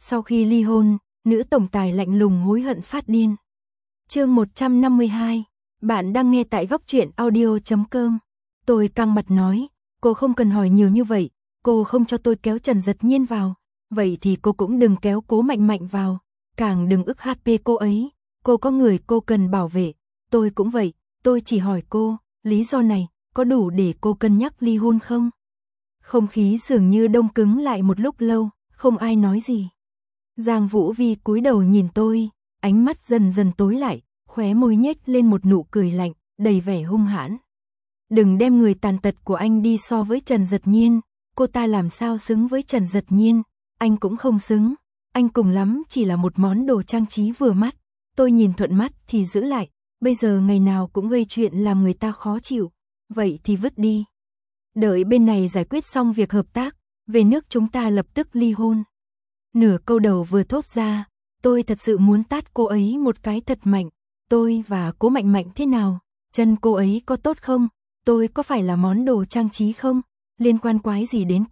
Sau khi ly hôn, nữ tổng tài lạnh lùng hối hận phát điên. Chương 152, bạn đang nghe tại góc truyện audio.com. Tôi căng mặt nói, cô không cần hỏi nhiều như vậy, cô không cho tôi kéo Trần Dật Nhiên vào, vậy thì cô cũng đừng kéo Cố Mạnh Mạnh vào, càng đừng ức HP cô ấy, cô có người cô cần bảo vệ, tôi cũng vậy, tôi chỉ hỏi cô, lý do này có đủ để cô cân nhắc ly hôn không? Không khí dường như đông cứng lại một lúc lâu, không ai nói gì. Giang Vũ Vi cúi đầu nhìn tôi, ánh mắt dần dần tối lại, khóe môi nhếch lên một nụ cười lạnh, đầy vẻ hung hãn. Đừng đem người tàn tật của anh đi so với Trần Dật Nhiên, cô ta làm sao xứng với Trần Dật Nhiên, anh cũng không xứng, anh cùng lắm chỉ là một món đồ trang trí vừa mắt, tôi nhìn thuận mắt thì giữ lại, bây giờ ngày nào cũng gây chuyện làm người ta khó chịu, vậy thì vứt đi. Đợi bên này giải quyết xong việc hợp tác, về nước chúng ta lập tức ly hôn. Nửa câu đầu vừa thốt ra, tôi thật sự muốn tát cô ấy một cái thật mạnh, tôi và Cố Mạnh Mạnh thế nào, chân cô ấy có tốt không, tôi có phải là món đồ trang trí không, liên quan quái gì đến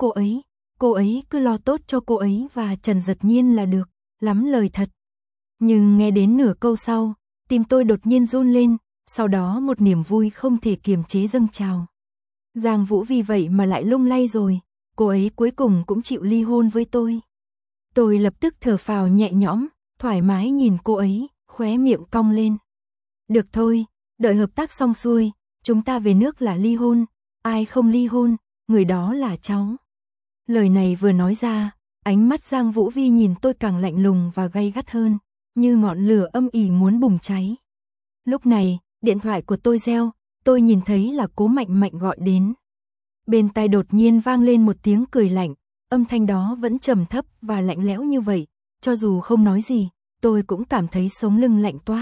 cô ấy cứ lo tốt cho cô ấy và Trần Dật Nhiên là được, lắm lời thật. Nhưng nghe đến nửa câu sau, tim tôi đột nhiên run lên, sau đó một niềm vui không thể kiềm chế dâng trào. Giang Vũ vì vậy mà lại lung lay rồi, cô ấy cuối cùng cũng chịu ly hôn với tôi. Tôi lập tức thở phào nhẹ nhõm, thoải mái nhìn cô ấy, khóe miệng cong lên. Được thôi, đợi hợp tác xong xuôi, chúng ta về nước là ly hôn, ai không ly hôn, người đó là cháu. Lời này vừa nói ra, ánh mắt Giang Vũ Vi nhìn tôi càng lạnh lùng và gay gắt hơn, như ngọn lửa âm ỉ muốn bùng cháy. Lúc này, điện thoại của tôi reo, tôi nhìn thấy là Cố Mạnh Mạnh gọi đến. Bên tai đột nhiên vang lên một tiếng cười lạnh, âm thanh đó vẫn trầm thấp và lạnh lẽo như vậy, cho dù không nói gì, tôi cũng cảm thấy sống lưng lạnh toát.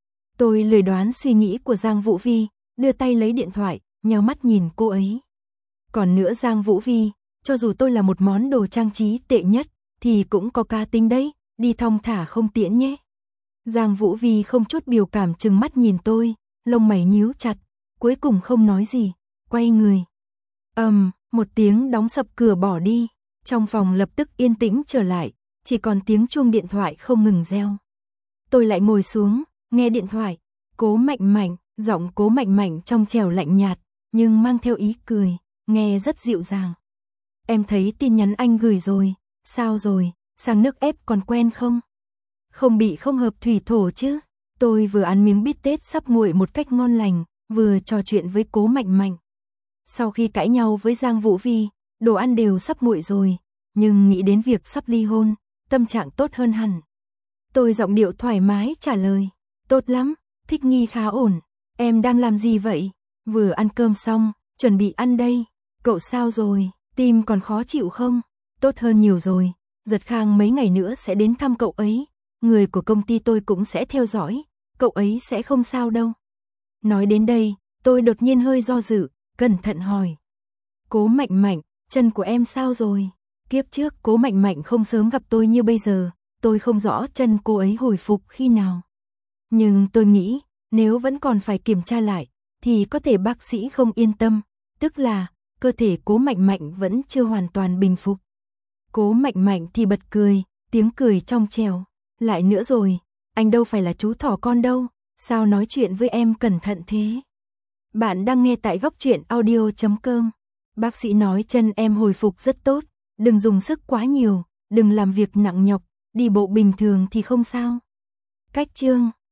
Tôi lười đoán suy nghĩ của Giang Vũ Vi, đưa tay lấy điện thoại, nheo mắt nhìn cô ấy. Còn nữa Giang Vũ Vi, cho dù tôi là một món đồ trang trí tệ nhất, thì cũng có cá tính đấy, đi thong thả không tiễn nhé. Giang Vũ Vi không chút biểu cảm trừng mắt nhìn tôi, lông mày nhíu chặt, cuối cùng không nói gì, quay người. Một tiếng đóng sập cửa bỏ đi, trong phòng lập tức yên tĩnh trở lại, chỉ còn tiếng chuông điện thoại không ngừng reo. Tôi lại ngồi xuống, nghe điện thoại, Cố Mạnh Mạnh, giọng Cố Mạnh Mạnh trong trẻo lạnh nhạt, nhưng mang theo ý cười, nghe rất dịu dàng. Em thấy tin nhắn anh gửi rồi, sao rồi, sang nước ép còn quen không? Không bị không hợp thủy thổ chứ? Tôi vừa ăn miếng bít tết sắp nguội một cách ngon lành, vừa trò chuyện với Cố Mạnh Mạnh. Sau khi cãi nhau với Giang Vũ Vi, đồ ăn đều sắp nguội rồi, nhưng nghĩ đến việc sắp ly hôn, tâm trạng tốt hơn hẳn. Tôi giọng điệu thoải mái trả lời, tốt lắm, thích nghi khá ổn, em đang làm gì vậy? Vừa ăn cơm xong, chuẩn bị ăn đây, cậu sao rồi, tim còn khó chịu không? Tốt hơn nhiều rồi, Giật Khang mấy ngày nữa sẽ đến thăm cậu ấy, người của công ty tôi cũng sẽ theo dõi, cậu ấy sẽ không sao đâu. Nói đến đây, tôi đột nhiên hơi do dự, cẩn thận hỏi. Cố Mạnh Mạnh, chân của em sao rồi? Kiếp trước Cố Mạnh Mạnh không sớm gặp tôi như bây giờ, tôi không rõ chân cô ấy hồi phục khi nào. Nhưng tôi nghĩ, nếu vẫn còn phải kiểm tra lại, thì có thể bác sĩ không yên tâm, tức là cơ thể Cố Mạnh Mạnh vẫn chưa hoàn toàn bình phục. Cố Mạnh Mạnh thì bật cười, tiếng cười trong trẻo. Lại nữa rồi, anh đâu phải là chú thỏ con đâu, sao nói chuyện với em cẩn thận thế? Bạn đang nghe tại góc truyện audio.com. Bác sĩ nói chân em hồi phục rất tốt, đừng dùng sức quá nhiều, đừng làm việc nặng nhọc, đi bộ bình thường thì không sao. Cách chương